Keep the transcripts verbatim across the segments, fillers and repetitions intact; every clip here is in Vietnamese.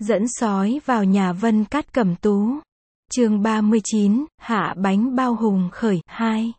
Dẫn sói vào nhà Vân Cát Cẩm Tú. Chương ba mươi chín, Hạ bánh bao hùng khởi, hai.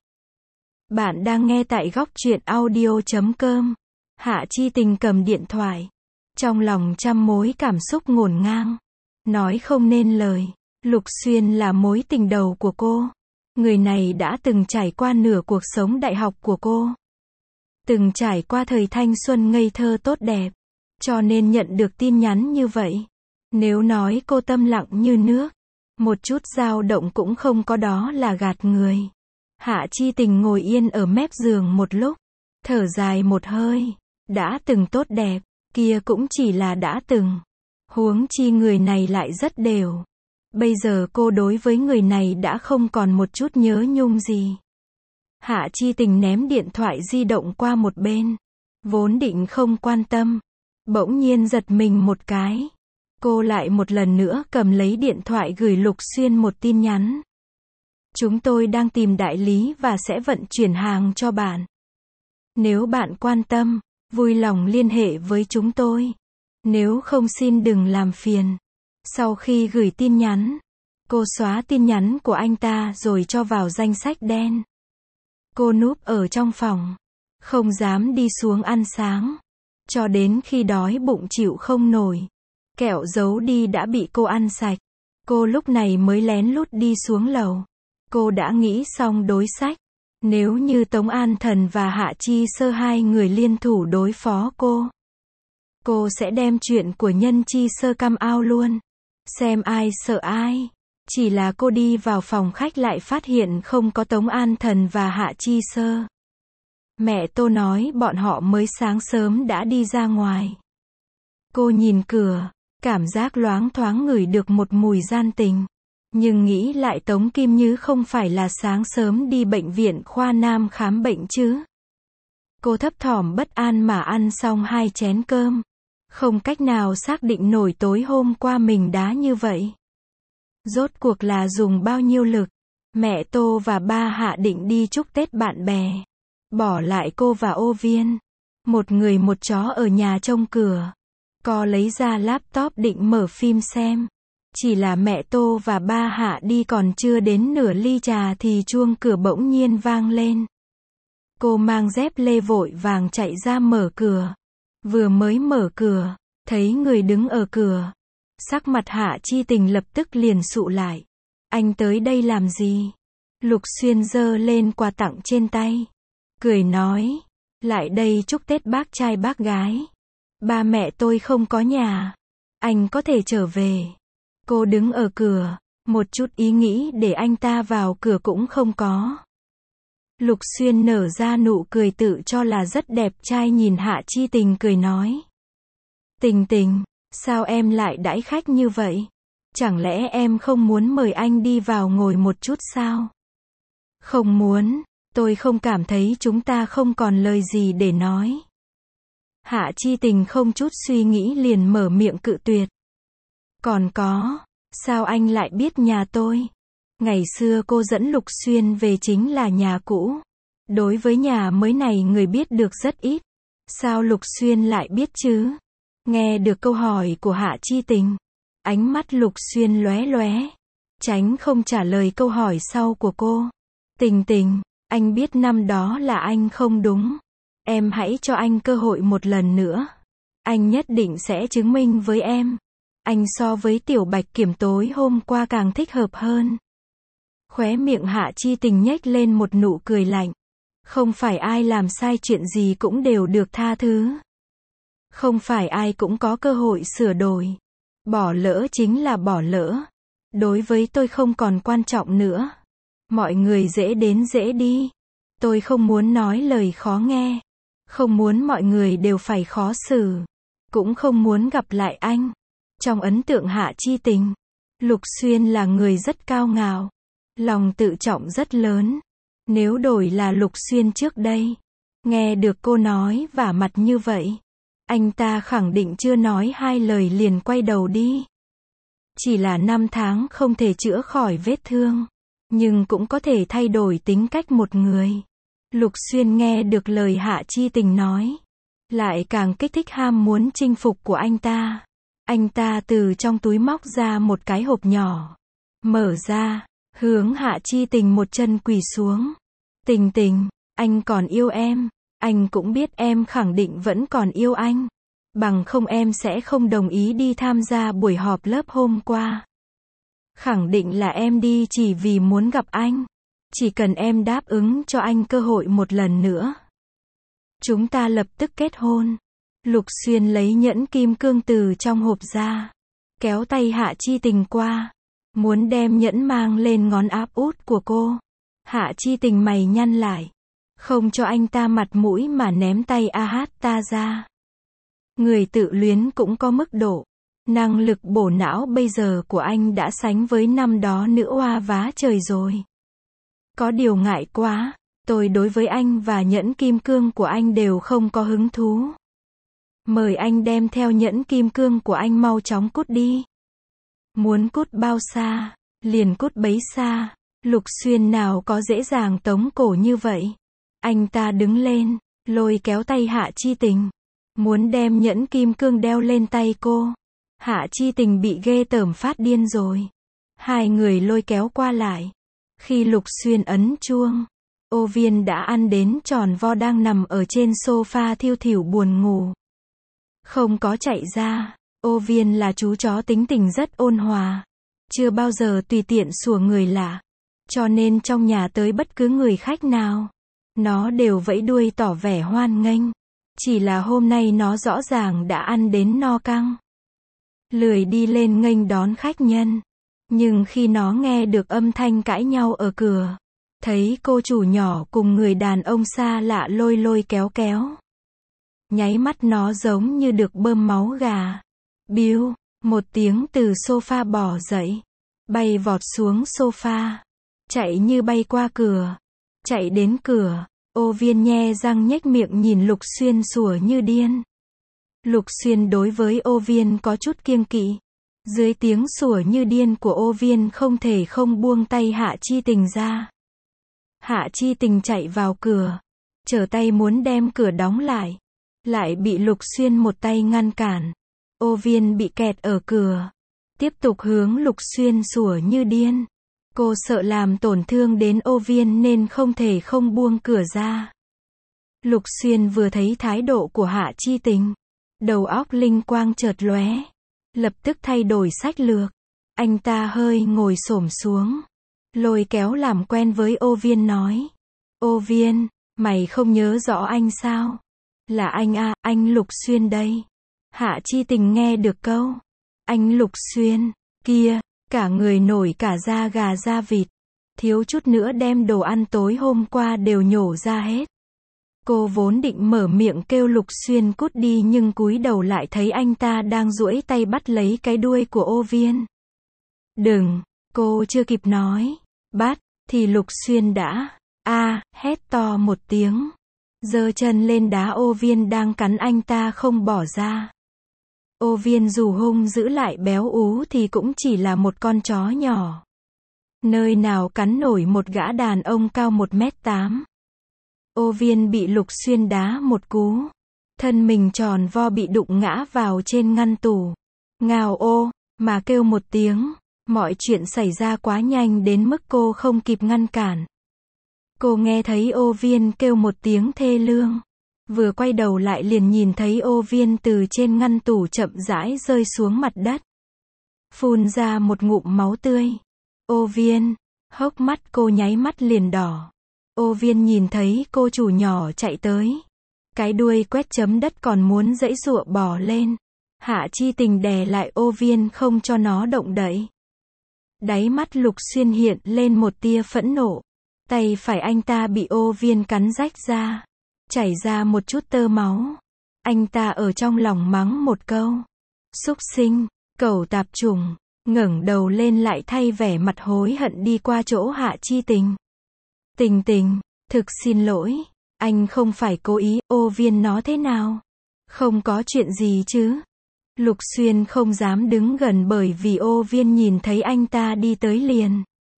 Bạn đang nghe tại góc truyện audio chấm com. Hạ Chi Tình cầm điện thoại. Trong lòng trăm mối cảm xúc ngổn ngang. Nói không nên lời. Lục Xuyên là mối tình đầu của cô. Người này đã từng trải qua nửa cuộc sống đại học của cô. Từng trải qua thời thanh xuân ngây thơ tốt đẹp. Cho nên nhận được tin nhắn như vậy. Nếu nói cô tâm lặng như nước, một chút dao động cũng không có, đó là gạt người. Hạ Chi Tình ngồi yên ở mép giường một lúc, thở dài một hơi. Đã từng tốt đẹp, kia cũng chỉ là đã từng. Huống chi người này lại rất đều. Bây giờ cô đối với người này đã không còn một chút nhớ nhung gì. Hạ Chi Tình ném điện thoại di động qua một bên. Vốn định không quan tâm. Bỗng nhiên giật mình một cái. Cô lại một lần nữa cầm lấy điện thoại gửi Lục Xuyên một tin nhắn. Chúng tôi đang tìm đại lý và sẽ vận chuyển hàng cho bạn. Nếu bạn quan tâm, vui lòng liên hệ với chúng tôi. Nếu không xin đừng làm phiền. Sau khi gửi tin nhắn, cô xóa tin nhắn của anh ta rồi cho vào danh sách đen. Cô núp ở trong phòng, không dám đi xuống ăn sáng. Cho đến khi đói bụng chịu không nổi. Kẹo giấu đi đã bị cô ăn sạch. Cô lúc này mới lén lút đi xuống lầu. Cô đã nghĩ xong đối sách. Nếu như Tống An Thần và Hạ Chi Sơ hai người liên thủ đối phó cô, cô sẽ đem chuyện của Nhân Chi Sơ căm ao luôn. Xem ai sợ ai. Chỉ là cô đi vào phòng khách lại phát hiện không có Tống An Thần và Hạ Chi Sơ. Mẹ Tô nói bọn họ mới sáng sớm đã đi ra ngoài. Cô nhìn cửa, cảm giác loáng thoáng ngửi được một mùi gian tình. Nhưng nghĩ lại Tống Kim Như không phải là sáng sớm đi bệnh viện khoa nam khám bệnh chứ. Cô thấp thỏm bất an mà ăn xong hai chén cơm. Không cách nào xác định nổi tối hôm qua mình đá như vậy. Rốt cuộc là dùng bao nhiêu lực. Mẹ Tô và ba Hạ định đi chúc Tết bạn bè. Bỏ lại cô và Ô Viên. Một người một chó ở nhà trông cửa. Cô lấy ra laptop định mở phim xem. Chỉ là mẹ Tô và ba Hạ đi còn chưa đến nửa ly trà thì chuông cửa bỗng nhiên vang lên. Cô mang dép lê vội vàng chạy ra mở cửa. Vừa mới mở cửa, thấy người đứng ở cửa. Sắc mặt Hạ Chi Tình lập tức liền sụ lại. Anh tới đây làm gì? Lục Xuyên giơ lên quà tặng trên tay. Cười nói, lại đây chúc Tết bác trai bác gái. Ba mẹ tôi không có nhà. Anh có thể trở về. Cô đứng ở cửa, một chút ý nghĩ để anh ta vào cửa cũng không có. Lục Xuyên nở ra nụ cười tự cho là rất đẹp trai nhìn Hạ Chi Tình cười nói. Tình Tình, sao em lại đãi khách như vậy? Chẳng lẽ em không muốn mời anh đi vào ngồi một chút sao? Không muốn, tôi không cảm thấy chúng ta không còn lời gì để nói. Hạ Chi Tình không chút suy nghĩ liền mở miệng cự tuyệt. Còn có, sao anh lại biết nhà tôi? Ngày xưa cô dẫn Lục Xuyên về chính là nhà cũ. Đối với nhà mới này người biết được rất ít. Sao Lục Xuyên lại biết chứ? Nghe được câu hỏi của Hạ Chi Tình, ánh mắt Lục Xuyên lóe lóe, tránh không trả lời câu hỏi sau của cô. Tình Tình, anh biết năm đó là anh không đúng. Em hãy cho anh cơ hội một lần nữa. Anh nhất định sẽ chứng minh với em. Anh so với Tiểu Bạch Kiểm tối hôm qua càng thích hợp hơn. Khóe miệng Hạ Chi Tình nhếch lên một nụ cười lạnh. Không phải ai làm sai chuyện gì cũng đều được tha thứ. Không phải ai cũng có cơ hội sửa đổi. Bỏ lỡ chính là bỏ lỡ. Đối với tôi không còn quan trọng nữa. Mọi người dễ đến dễ đi. Tôi không muốn nói lời khó nghe. Không muốn mọi người đều phải khó xử. Cũng không muốn gặp lại anh. Trong ấn tượng Hạ Chi Tình, Lục Xuyên là người rất cao ngạo. Lòng tự trọng rất lớn. Nếu đổi là Lục Xuyên trước đây, nghe được cô nói vả mặt như vậy, anh ta khẳng định chưa nói hai lời liền quay đầu đi. Chỉ là năm tháng không thể chữa khỏi vết thương, nhưng cũng có thể thay đổi tính cách một người. Lục Xuyên nghe được lời Hạ Chi Tình nói, lại càng kích thích ham muốn chinh phục của anh ta. Anh ta từ trong túi móc ra một cái hộp nhỏ. Mở ra, hướng Hạ Chi Tình một chân quỳ xuống. Tình Tình, anh còn yêu em. Anh cũng biết em khẳng định vẫn còn yêu anh. Bằng không em sẽ không đồng ý đi tham gia buổi họp lớp hôm qua. Khẳng định là em đi chỉ vì muốn gặp anh. Chỉ cần em đáp ứng cho anh cơ hội một lần nữa, chúng ta lập tức kết hôn. Lục Xuyên lấy nhẫn kim cương từ trong hộp ra, kéo tay Hạ Chi Tình qua, muốn đem nhẫn mang lên ngón áp út của cô. Hạ Chi Tình mày nhăn lại, không cho anh ta mặt mũi mà ném tay a hát ta ra. Người tự luyến cũng có mức độ. Năng lực bổ não bây giờ của anh đã sánh với năm đó nữ oa vá trời rồi. Có điều ngại quá, tôi đối với anh và nhẫn kim cương của anh đều không có hứng thú. Mời anh đem theo nhẫn kim cương của anh mau chóng cút đi. Muốn cút bao xa, liền cút bấy xa. Lục Xuyên nào có dễ dàng tống cổ như vậy. Anh ta đứng lên, lôi kéo tay Hạ Chi Tình, muốn đem nhẫn kim cương đeo lên tay cô. Hạ Chi Tình bị ghê tởm phát điên rồi. Hai người lôi kéo qua lại. Khi Lục Xuyên ấn chuông, Ô Viên đã ăn đến tròn vo đang nằm ở trên sofa thiêu thỉu buồn ngủ. Không có chạy ra. Ô Viên là chú chó tính tình rất ôn hòa, chưa bao giờ tùy tiện sủa người lạ. Cho nên trong nhà tới bất cứ người khách nào, nó đều vẫy đuôi tỏ vẻ hoan nghênh. Chỉ là hôm nay nó rõ ràng đã ăn đến no căng, lười đi lên nghênh đón khách nhân. Nhưng khi nó nghe được âm thanh cãi nhau ở cửa, thấy cô chủ nhỏ cùng người đàn ông xa lạ lôi lôi kéo kéo, nháy mắt nó giống như được bơm máu gà. Biu, một tiếng từ sofa bò dậy, bay vọt xuống sofa, chạy như bay qua cửa. Chạy đến cửa, Ô Viên nhe răng nhếch miệng nhìn Lục Xuyên sủa như điên. Lục Xuyên đối với Ô Viên có chút kiêng kỵ. Dưới tiếng sủa như điên của Ô Viên không thể không buông tay Hạ Chi Tình ra. Hạ Chi Tình chạy vào cửa, trở tay muốn đem cửa đóng lại, lại bị Lục Xuyên một tay ngăn cản. Ô Viên bị kẹt ở cửa, tiếp tục hướng Lục Xuyên sủa như điên. Cô sợ làm tổn thương đến Ô Viên nên không thể không buông cửa ra. Lục Xuyên vừa thấy thái độ của Hạ Chi Tình, đầu óc linh quang chợt lóe, lập tức thay đổi sách lược. Anh ta hơi ngồi xổm xuống, lôi kéo làm quen với Ô Viên nói: Ô Viên, mày không nhớ rõ anh sao? Là anh à, anh Lục Xuyên đây. Hạ Chi Tình nghe được câu anh Lục Xuyên kia, cả người nổi cả da gà da vịt, thiếu chút nữa đem đồ ăn tối hôm qua đều nhổ ra hết. Cô vốn định mở miệng kêu Lục Xuyên cút đi nhưng cúi đầu lại thấy anh ta đang duỗi tay bắt lấy cái đuôi của Ô Viên. Đừng, cô chưa kịp nói bắt, thì Lục Xuyên đã a hét to một tiếng, giơ chân lên đá Ô Viên đang cắn anh ta không bỏ ra. Ô Viên dù hung dữ lại béo ú thì cũng chỉ là một con chó nhỏ, nơi nào cắn nổi một gã đàn ông cao một mét tám. Ô Viên bị Lục Xuyên đá một cú, thân mình tròn vo bị đụng ngã vào trên ngăn tủ. Ngào ô, mà kêu một tiếng. Mọi chuyện xảy ra quá nhanh đến mức cô không kịp ngăn cản. Cô nghe thấy Ô Viên kêu một tiếng thê lương, vừa quay đầu lại liền nhìn thấy Ô Viên từ trên ngăn tủ chậm rãi rơi xuống mặt đất, phun ra một ngụm máu tươi. Ô Viên, hốc mắt cô nháy mắt liền đỏ. Ô Viên nhìn thấy cô chủ nhỏ chạy tới, cái đuôi quét chấm đất còn muốn giãy giụa bò lên. Hạ Chi Tình đè lại Ô Viên không cho nó động đậy. Đáy mắt Lục Xuyên hiện lên một tia phẫn nộ. Tay phải anh ta bị Ô Viên cắn rách ra, chảy ra một chút tơ máu. Anh ta ở trong lòng mắng một câu: súc sinh, cẩu tạp chủng, ngẩng đầu lên lại thay vẻ mặt hối hận đi qua chỗ Hạ Chi Tình. Tình Tình, thực xin lỗi, anh không phải cố ý. Ô Viên nó thế nào? Không có chuyện gì chứ? Lục Xuyên không dám đứng gần bởi vì Ô Viên nhìn thấy anh ta đi tới liền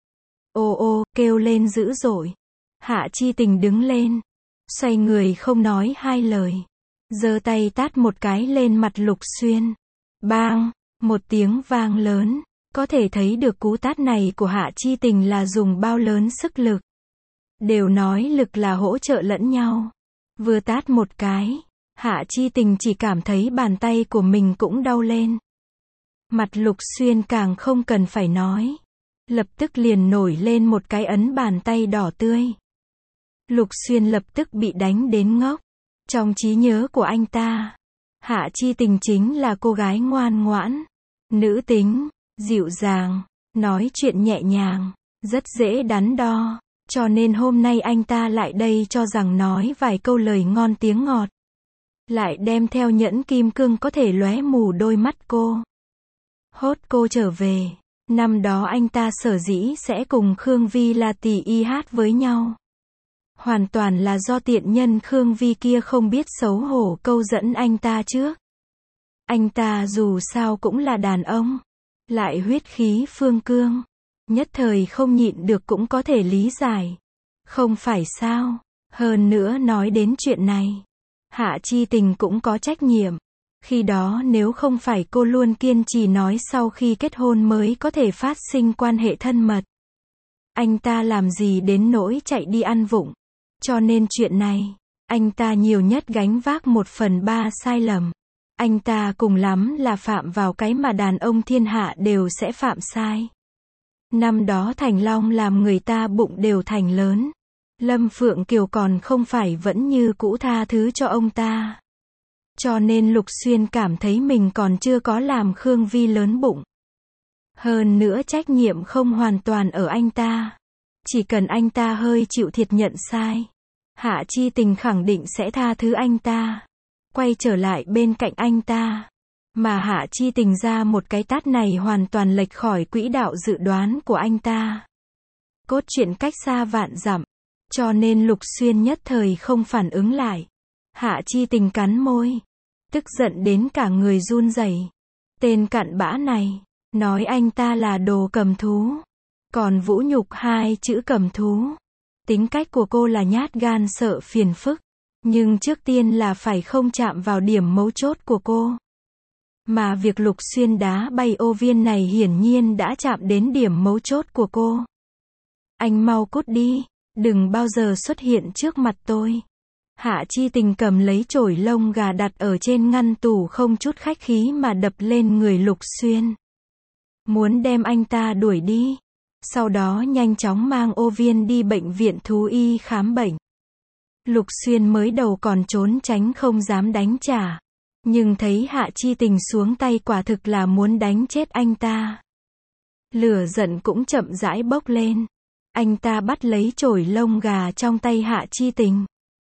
ô ô kêu lên dữ dội. Hạ Chi Tình đứng lên, xoay người không nói hai lời, giơ tay tát một cái lên mặt Lục Xuyên. Bang, một tiếng vang lớn, có thể thấy được cú tát này của Hạ Chi Tình là dùng bao lớn sức lực. Đều nói lực là hỗ trợ lẫn nhau. Vừa tát một cái, Hạ Chi Tình chỉ cảm thấy bàn tay của mình cũng đau lên. Mặt Lục Xuyên càng không cần phải nói. Lập tức liền nổi lên một cái ấn bàn tay đỏ tươi. Lục Xuyên lập tức bị đánh đến ngốc. Trong trí nhớ của anh ta, Hạ Chi Tình chính là cô gái ngoan ngoãn, nữ tính, dịu dàng, nói chuyện nhẹ nhàng, rất dễ đắn đo. Cho nên hôm nay anh ta lại đây cho rằng nói vài câu lời ngon tiếng ngọt. Lại đem theo nhẫn kim cương có thể lóe mù đôi mắt cô. Hốt cô trở về. Năm đó anh ta sở dĩ sẽ cùng Khương Vi là tỷ y hát với nhau. Hoàn toàn là do tiện nhân Khương Vi kia không biết xấu hổ câu dẫn anh ta trước. Anh ta dù sao cũng là đàn ông. Lại huyết khí phương cương. Nhất thời không nhịn được cũng có thể lý giải. Không phải sao. Hơn nữa nói đến chuyện này, Hạ Chi Tình cũng có trách nhiệm. Khi đó nếu không phải cô luôn kiên trì nói sau khi kết hôn mới có thể phát sinh quan hệ thân mật. Anh ta làm gì đến nỗi chạy đi ăn vụng. Cho nên chuyện này, anh ta nhiều nhất gánh vác một phần ba sai lầm. Anh ta cùng lắm là phạm vào cái mà đàn ông thiên hạ đều sẽ phạm sai. Năm đó Thành Long làm người ta bụng đều thành lớn. Lâm Phượng Kiều còn không phải vẫn như cũ tha thứ cho ông ta. Cho nên Lục Xuyên cảm thấy mình còn chưa có làm Khương Vi lớn bụng. Hơn nữa trách nhiệm không hoàn toàn ở anh ta. Chỉ cần anh ta hơi chịu thiệt nhận sai, Hạ Chi Tình khẳng định sẽ tha thứ anh ta. Quay trở lại bên cạnh anh ta. Mà Hạ Chi Tình ra một cái tát này hoàn toàn lệch khỏi quỹ đạo dự đoán của anh ta. Cốt truyện cách xa vạn dặm. Cho nên Lục Xuyên nhất thời không phản ứng lại. Hạ Chi Tình cắn môi. Tức giận đến cả người run rẩy. Tên cặn bã này. Nói anh ta là đồ cầm thú. Còn vũ nhục hai chữ cầm thú. Tính cách của cô là nhát gan sợ phiền phức. Nhưng trước tiên là phải không chạm vào điểm mấu chốt của cô. Mà việc Lục Xuyên đá bay ô viên này hiển nhiên đã chạm đến điểm mấu chốt của cô. Anh mau cút đi. Đừng bao giờ xuất hiện trước mặt tôi. Hạ Chi Tình cầm lấy chổi lông gà đặt ở trên ngăn tủ không chút khách khí mà đập lên người Lục Xuyên. Muốn đem anh ta đuổi đi. Sau đó nhanh chóng mang ô viên đi bệnh viện thú y khám bệnh. Lục Xuyên mới đầu còn trốn tránh không dám đánh trả. Nhưng thấy Hạ Chi Tình xuống tay quả thực là muốn đánh chết anh ta. Lửa giận cũng chậm rãi bốc lên. Anh ta bắt lấy chổi lông gà trong tay Hạ Chi Tình.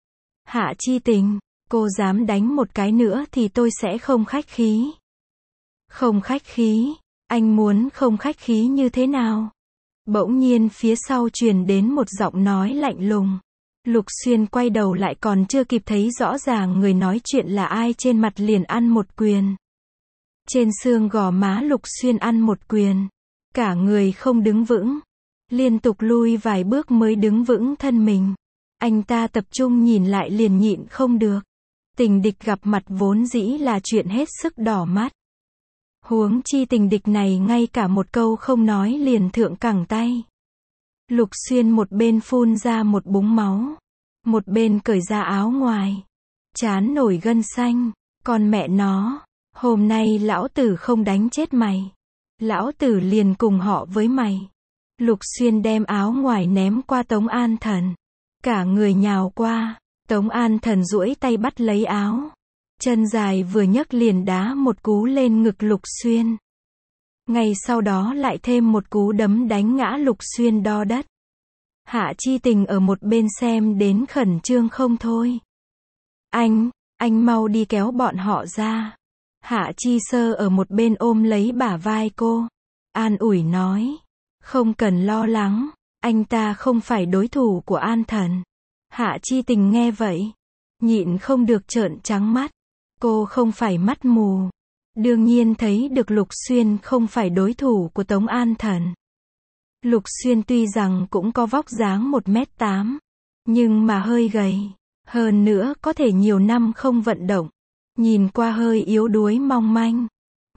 Hạ Chi Tình, cô dám đánh một cái nữa thì tôi sẽ không khách khí. Không khách khí, anh muốn không khách khí như thế nào? Bỗng nhiên phía sau truyền đến một giọng nói lạnh lùng. Lục Xuyên quay đầu lại còn chưa kịp thấy rõ ràng người nói chuyện là ai trên mặt liền ăn một quyền. Trên xương gò má Lục Xuyên ăn một quyền. Cả người không đứng vững. Liên tục lui vài bước mới đứng vững thân mình. Anh ta tập trung nhìn lại liền nhịn không được. Tình địch gặp mặt vốn dĩ là chuyện hết sức đỏ mắt. Huống chi tình địch này ngay cả một câu không nói liền thượng cẳng tay. Lục Xuyên một bên phun ra một búng máu. Một bên cởi ra áo ngoài. Trán nổi gân xanh. Còn mẹ nó. Hôm nay lão tử không đánh chết mày. Lão tử liền cùng họ với mày. Lục Xuyên đem áo ngoài ném qua Tống An Thần. Cả người nhào qua. Tống An Thần duỗi tay bắt lấy áo. Chân dài vừa nhấc liền đá một cú lên ngực Lục Xuyên. Ngay sau đó lại thêm một cú đấm đánh ngã Lục Xuyên đo đất. Hạ Chi Tình ở một bên xem đến khẩn trương không thôi. Anh, anh mau đi kéo bọn họ ra. Hạ Chi Sơ ở một bên ôm lấy bả vai cô. An ủi nói. Không cần lo lắng. Anh ta không phải đối thủ của An Thần. Hạ Chi Tình nghe vậy. Nhịn không được trợn trắng mắt. Cô không phải mắt mù. Đương nhiên thấy được Lục Xuyên không phải đối thủ của Tống An Thần. Lục Xuyên tuy rằng cũng có vóc dáng một mét tám. Nhưng mà hơi gầy. Hơn nữa có thể nhiều năm không vận động. Nhìn qua hơi yếu đuối mong manh.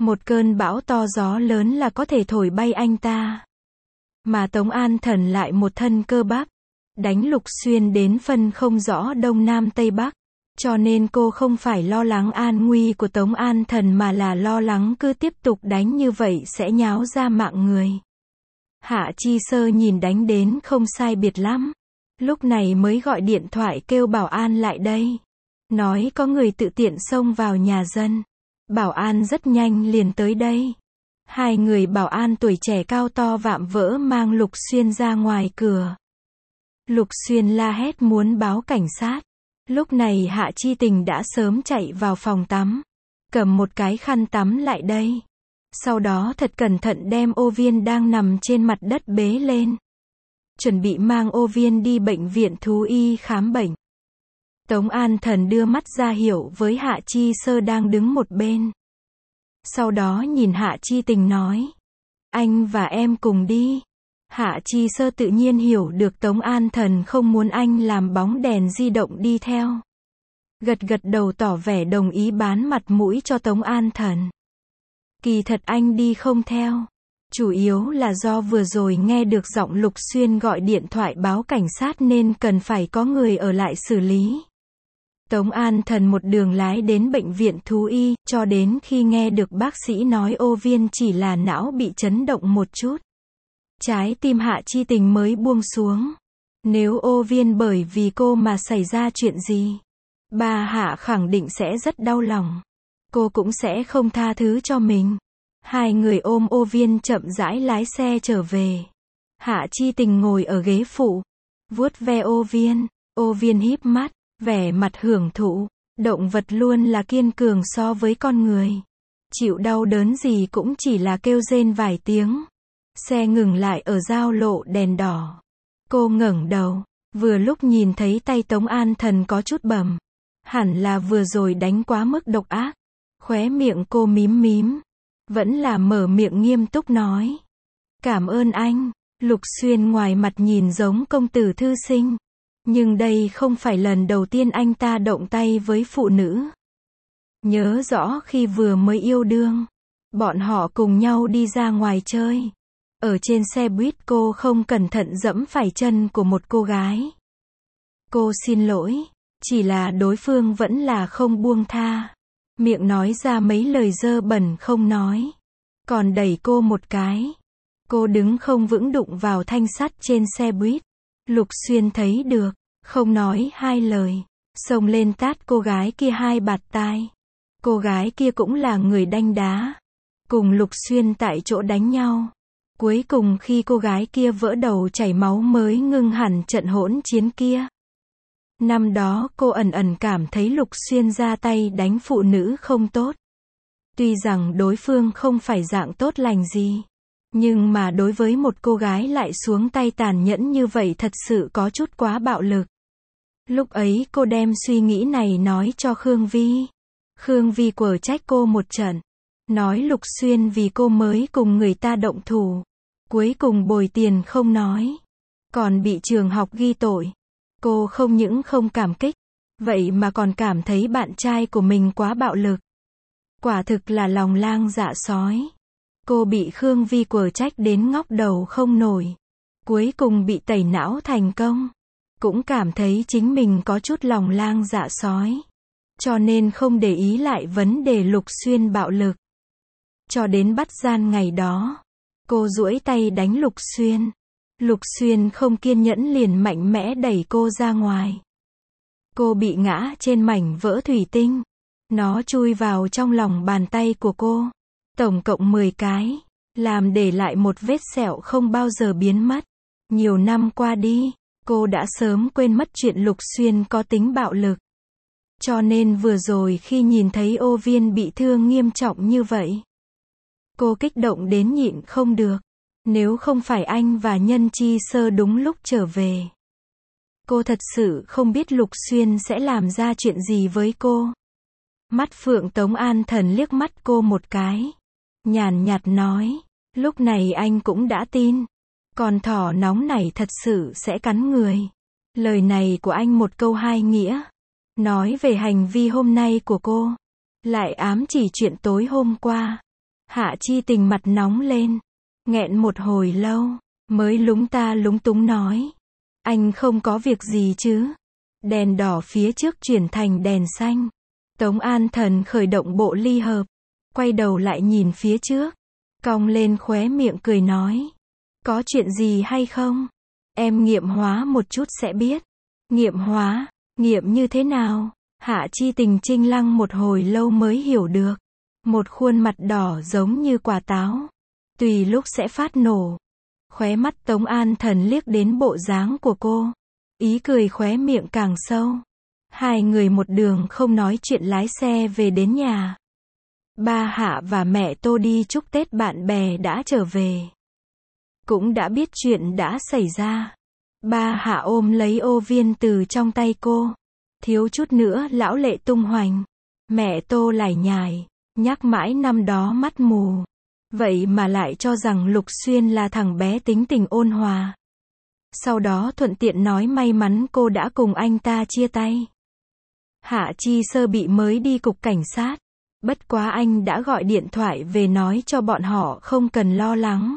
Một cơn bão to gió lớn là có thể thổi bay anh ta. Mà Tống An Thần lại một thân cơ bắp, đánh Lục Xuyên đến phân không rõ đông nam tây bắc. Cho nên cô không phải lo lắng an nguy của Tống An Thần mà là lo lắng cứ tiếp tục đánh như vậy sẽ nháo ra mạng người. Hạ Chi Sơ nhìn đánh đến không sai biệt lắm. Lúc này mới gọi điện thoại kêu bảo an lại đây. Nói có người tự tiện xông vào nhà dân. Bảo an rất nhanh liền tới đây. Hai người bảo an tuổi trẻ cao to vạm vỡ mang Lục Xuyên ra ngoài cửa. Lục Xuyên la hét muốn báo cảnh sát. Lúc này Hạ Chi Tình đã sớm chạy vào phòng tắm. Cầm một cái khăn tắm lại đây. Sau đó thật cẩn thận đem Ô Viên đang nằm trên mặt đất bế lên. Chuẩn bị mang Ô Viên đi bệnh viện thú y khám bệnh. Tống An Thần đưa mắt ra hiệu với Hạ Chi Sơ đang đứng một bên. Sau đó nhìn Hạ Chi Tình nói. Anh và em cùng đi. Hạ Chi Sơ tự nhiên hiểu được Tống An Thần không muốn anh làm bóng đèn di động đi theo. Gật gật đầu tỏ vẻ đồng ý bán mặt mũi cho Tống An Thần. Kỳ thật anh đi không theo. Chủ yếu là do vừa rồi nghe được giọng Lục Xuyên gọi điện thoại báo cảnh sát nên cần phải có người ở lại xử lý. Tống An Thần một đường lái đến bệnh viện thú y, cho đến khi nghe được bác sĩ nói Ô Viên chỉ là não bị chấn động một chút. Trái tim Hạ Chi Tình mới buông xuống. Nếu Ô Viên bởi vì cô mà xảy ra chuyện gì, bà Hạ khẳng định sẽ rất đau lòng. Cô cũng sẽ không tha thứ cho mình. Hai người ôm Ô Viên chậm rãi lái xe trở về. Hạ Chi Tình ngồi ở ghế phụ, vuốt ve Ô Viên. Ô Viên híp mắt, vẻ mặt hưởng thụ. Động vật luôn là kiên cường so với con người. Chịu đau đớn gì cũng chỉ là kêu rên vài tiếng. Xe ngừng lại ở giao lộ đèn đỏ. Cô ngẩng đầu, vừa lúc nhìn thấy tay Tống An Thần có chút bầm. Hẳn là vừa rồi đánh quá mức độc ác. Khóe miệng cô mím mím. Vẫn là mở miệng nghiêm túc nói. Cảm ơn anh. Lục Xuyên ngoài mặt nhìn giống công tử thư sinh. Nhưng đây không phải lần đầu tiên anh ta động tay với phụ nữ. Nhớ rõ khi vừa mới yêu đương, bọn họ cùng nhau đi ra ngoài chơi. Ở trên xe buýt cô không cẩn thận dẫm phải chân của một cô gái. Cô xin lỗi, chỉ là đối phương vẫn là không buông tha. Miệng nói ra mấy lời dơ bẩn không nói. Còn đẩy cô một cái. Cô đứng không vững đụng vào thanh sắt trên xe buýt. Lục Xuyên thấy được, không nói hai lời. Xông lên tát cô gái kia hai bạt tai. Cô gái kia cũng là người đanh đá. Cùng Lục Xuyên tại chỗ đánh nhau. Cuối cùng khi cô gái kia vỡ đầu chảy máu mới ngưng hẳn trận hỗn chiến kia. Năm đó cô ẩn ẩn cảm thấy Lục Xuyên ra tay đánh phụ nữ không tốt. Tuy rằng đối phương không phải dạng tốt lành gì. Nhưng mà đối với một cô gái lại xuống tay tàn nhẫn như vậy thật sự có chút quá bạo lực. Lúc ấy cô đem suy nghĩ này nói cho Khương Vi. Khương Vi quở trách cô một trận. Nói Lục Xuyên vì cô mới cùng người ta động thủ. Cuối cùng bồi tiền không nói. Còn bị trường học ghi tội. Cô không những không cảm kích. Vậy mà còn cảm thấy bạn trai của mình quá bạo lực. Quả thực là lòng lang dạ sói. Cô bị Khương Vi quở trách đến ngóc đầu không nổi. Cuối cùng bị tẩy não thành công. Cũng cảm thấy chính mình có chút lòng lang dạ sói. Cho nên không để ý lại vấn đề Lục Xuyên bạo lực. Cho đến bắt gian ngày đó. Cô duỗi tay đánh Lục Xuyên. Lục Xuyên không kiên nhẫn liền mạnh mẽ đẩy cô ra ngoài. Cô bị ngã trên mảnh vỡ thủy tinh. Nó chui vào trong lòng bàn tay của cô. Tổng cộng mười cái. Làm để lại một vết sẹo không bao giờ biến mất. Nhiều năm qua đi, cô đã sớm quên mất chuyện Lục Xuyên có tính bạo lực. Cho nên vừa rồi khi nhìn thấy Ô Viên bị thương nghiêm trọng như vậy, cô kích động đến nhịn không được. Nếu không phải anh và Nhân Chi Sơ đúng lúc trở về, cô thật sự không biết Lục Xuyên sẽ làm ra chuyện gì với cô. Mắt Phượng Tống An Thần liếc mắt cô một cái. Nhàn nhạt nói, lúc này anh cũng đã tin. Con thỏ nóng này thật sự sẽ cắn người. Lời này của anh một câu hai nghĩa. Nói về hành vi hôm nay của cô. Lại ám chỉ chuyện tối hôm qua. Hạ Chi Tình mặt nóng lên, nghẹn một hồi lâu, mới lúng ta lúng túng nói. Anh không có việc gì chứ? Đèn đỏ phía trước chuyển thành đèn xanh. Tống An Thần khởi động bộ ly hợp, quay đầu lại nhìn phía trước, cong lên khóe miệng cười nói. Có chuyện gì hay không? Em nghiệm hóa một chút sẽ biết. Nghiệm hóa? Nghiệm như thế nào? Hạ Chi Tình trinh lăng một hồi lâu mới hiểu được. Một khuôn mặt đỏ giống như quả táo, tùy lúc sẽ phát nổ. Khóe mắt Tống An Thần liếc đến bộ dáng của cô, ý cười khóe miệng càng sâu. Hai người một đường không nói chuyện lái xe về đến nhà. Ba Hạ và mẹ Tô đi chúc Tết bạn bè đã trở về, cũng đã biết chuyện đã xảy ra. Ba Hạ ôm lấy ô viên từ trong tay cô, thiếu chút nữa lão lệ tung hoành. Mẹ Tô lải nhải, nhắc mãi năm đó mắt mù, vậy mà lại cho rằng Lục Xuyên là thằng bé tính tình ôn hòa. Sau đó thuận tiện nói may mắn cô đã cùng anh ta chia tay. Hạ Chi Sơ bị mới đi cục cảnh sát, bất quá anh đã gọi điện thoại về nói cho bọn họ không cần lo lắng.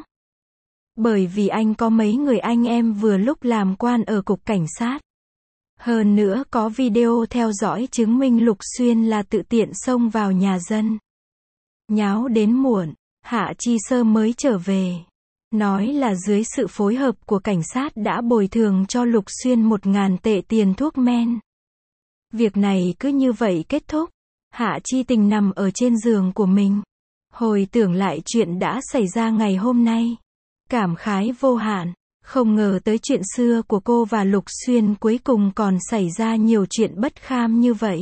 Bởi vì anh có mấy người anh em vừa lúc làm quan ở cục cảnh sát. Hơn nữa có video theo dõi chứng minh Lục Xuyên là tự tiện xông vào nhà dân. Nháo đến muộn, Hạ Chi Sơ mới trở về. Nói là dưới sự phối hợp của cảnh sát đã bồi thường cho Lục Xuyên một ngàn tệ tiền thuốc men. Việc này cứ như vậy kết thúc. Hạ Chi Tình nằm ở trên giường của mình, hồi tưởng lại chuyện đã xảy ra ngày hôm nay, cảm khái vô hạn. Không ngờ tới chuyện xưa của cô và Lục Xuyên cuối cùng còn xảy ra nhiều chuyện bất kham như vậy.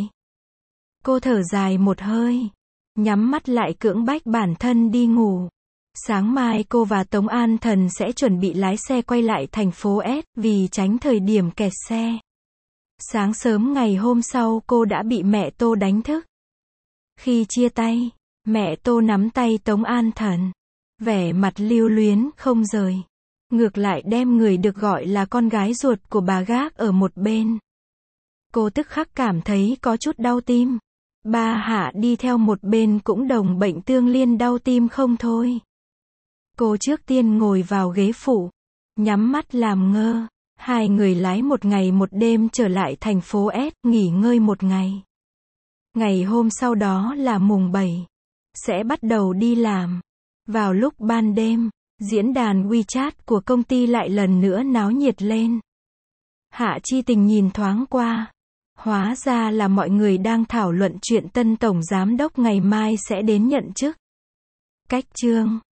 Cô thở dài một hơi, nhắm mắt lại cưỡng bách bản thân đi ngủ. Sáng mai cô và Tống An Thần sẽ chuẩn bị lái xe quay lại thành phố S, vì tránh thời điểm kẹt xe. Sáng sớm ngày hôm sau cô đã bị mẹ Tô đánh thức. Khi chia tay, mẹ Tô nắm tay Tống An Thần, vẻ mặt lưu luyến không rời. Ngược lại đem người được gọi là con gái ruột của bà gác ở một bên. Cô tức khắc cảm thấy có chút đau tim. Ba Hạ đi theo một bên cũng đồng bệnh tương liên đau tim không thôi. Cô trước tiên ngồi vào ghế phụ, nhắm mắt làm ngơ. Hai người lái một ngày một đêm trở lại thành phố S, nghỉ ngơi một ngày. Ngày hôm sau đó là mùng bảy, sẽ bắt đầu đi làm. Vào lúc ban đêm, diễn đàn WeChat của công ty lại lần nữa náo nhiệt lên. Hạ Chi Tình nhìn thoáng qua, hóa ra là mọi người đang thảo luận chuyện tân tổng giám đốc ngày mai sẽ đến nhận chức. Cách chương